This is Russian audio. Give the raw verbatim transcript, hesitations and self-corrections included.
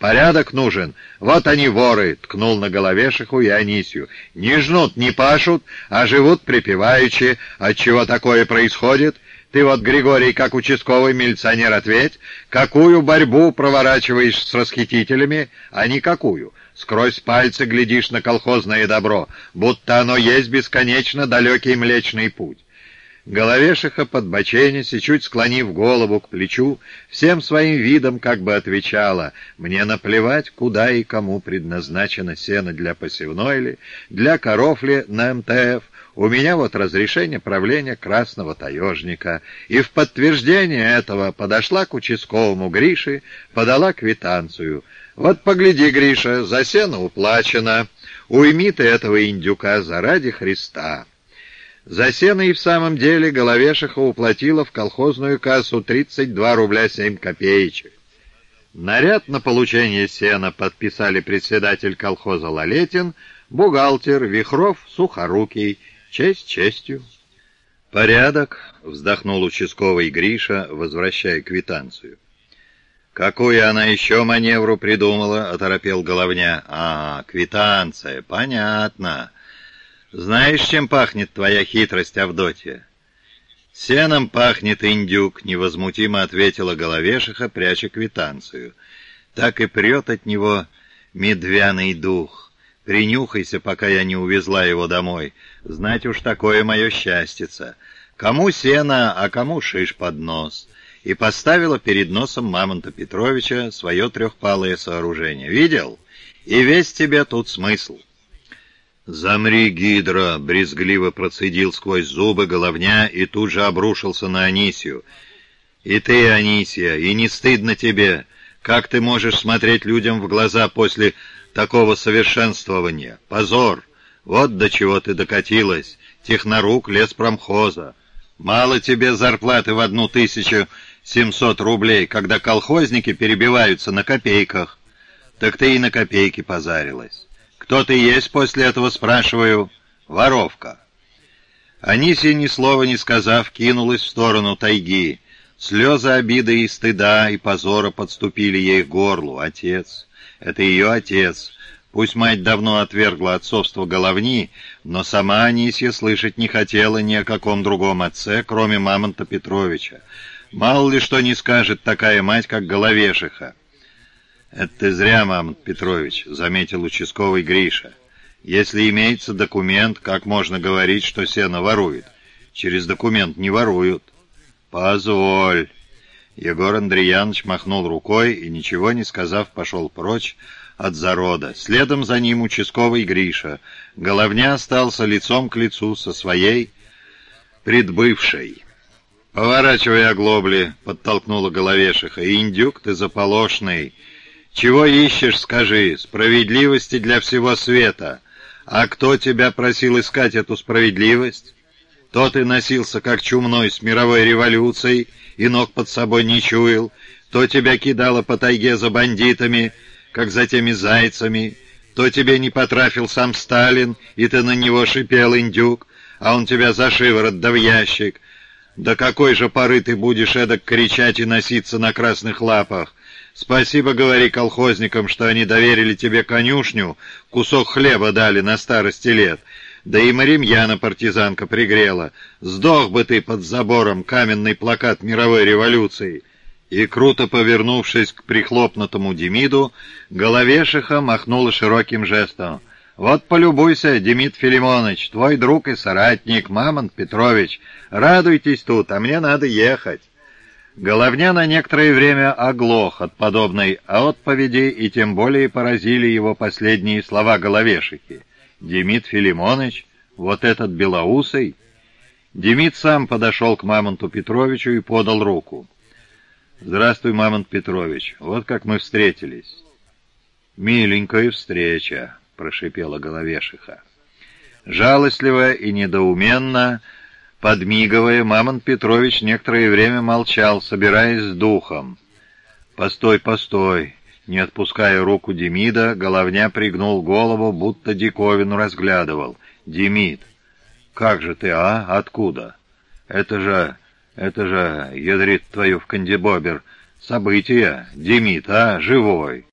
Порядок нужен. Вот они, воры, — ткнул на Головешиху и Анисью. Не жнут, не пашут, а живут припеваючи. Отчего такое происходит? Ты вот, Григорий, как участковый милиционер, ответь, какую борьбу проворачиваешь с расхитителями, а не какую? Сквозь пальцы глядишь на колхозное добро, будто оно есть бесконечно далекий Млечный Путь. Головешиха, подбоченясь и чуть склонив голову к плечу, всем своим видом как бы отвечала: «Мне наплевать, куда и кому предназначено сено, для посевной ли, для коров ли на эм тэ эф. У меня вот разрешение правления красного таежника». И в подтверждение этого подошла к участковому Грише, подала квитанцию. «Вот погляди, Гриша, за сено уплачено. Уйми ты этого индюка заради Христа». За сено и в самом деле Головешиха уплатила в колхозную кассу тридцать два рубля семь копеечек. Наряд на получение сена подписали председатель колхоза Лалетин, бухгалтер Вихров Сухорукий. Честь честью. «Порядок», — вздохнул участковый Гриша, возвращая квитанцию. «Какую она еще маневру придумала?» — оторопел Головня. «А, квитанция, понятно. Знаешь, чем пахнет твоя хитрость, Авдотья?» «Сеном пахнет, индюк», — невозмутимо ответила Головешиха, пряча квитанцию. «Так и прет от него медвяный дух. Принюхайся, пока я не увезла его домой. Знать уж такое мое счастьице. Кому сено, а кому шиш под нос». И поставила перед носом Мамонта Петровича свое трехпалое сооружение. «Видел? И весь тебе тут смысл». «Замри, гидра!» — брезгливо процедил сквозь зубы Головня и тут же обрушился на Анисью. «И ты, Анисья, и не стыдно тебе? Как ты можешь смотреть людям в глаза после такого совершенствования? Позор! Вот до чего ты докатилась, технорук леспромхоза. Мало тебе зарплаты в одну тысячу семьсот рублей, когда колхозники перебиваются на копейках. Так ты и на копейки позарилась. Кто ты есть после этого, спрашиваю? Воровка». Анисия, ни слова не сказав, кинулась в сторону тайги. Слезы обиды и стыда, и позора подступили ей к горлу. Отец. Это ее отец. Пусть мать давно отвергла отцовство Головни, но сама Анисия слышать не хотела ни о каком другом отце, кроме Мамонта Петровича. Мало ли что не скажет такая мать, как Головешиха. «Это ты зря, Мамонт Петрович», — заметил участковый Гриша. «Если имеется документ, как можно говорить, что сено ворует? Через документ не воруют». «Позволь». Егор Андреянович махнул рукой и, ничего не сказав, пошел прочь от зарода. Следом за ним участковый Гриша. Головня остался лицом к лицу со своей предбывшей. «Поворачивай оглобли», — подтолкнула Головешиха. «Индюк ты заполошный. Чего ищешь, скажи? Справедливости для всего света. А кто тебя просил искать эту справедливость? То ты носился как чумной с мировой революцией и ног под собой не чуял, то тебя кидало по тайге за бандитами, как за теми зайцами, то тебе не потрафил сам Сталин, и ты на него шипел, индюк, а он тебя за шиворот да в ящик. До какой же поры ты будешь эдак кричать и носиться на красных лапах? Спасибо, говори колхозникам, что они доверили тебе конюшню, кусок хлеба дали на старости лет. Да и Маримьяна партизанка пригрела. Сдох бы ты под забором, каменный плакат мировой революции». И, круто повернувшись к прихлопнутому Демиду, Головешиха махнула широким жестом. «Вот полюбуйся, Демид Филимоныч, твой друг и соратник, Мамонт Петрович. Радуйтесь тут, а мне надо ехать». Головня на некоторое время оглох от подобной отповеди, и тем более поразили его последние слова Головешихи. «Демид Филимоныч? Вот этот белоусый?» Демид сам подошел к Мамонту Петровичу и подал руку. «Здравствуй, Мамонт Петрович, вот как мы встретились». «Миленькая встреча», — прошипела Головешиха. Жалостливо и недоуменно, подмигивая, Мамонт Петрович некоторое время молчал, собираясь с духом. «Постой, постой!» Не отпуская руку Демида, Головня пригнул голову, будто диковину разглядывал. «Демид, как же ты, а? Откуда? Это же, это же, ядрит твою в кандибобер, события, Демид, а? Живой!»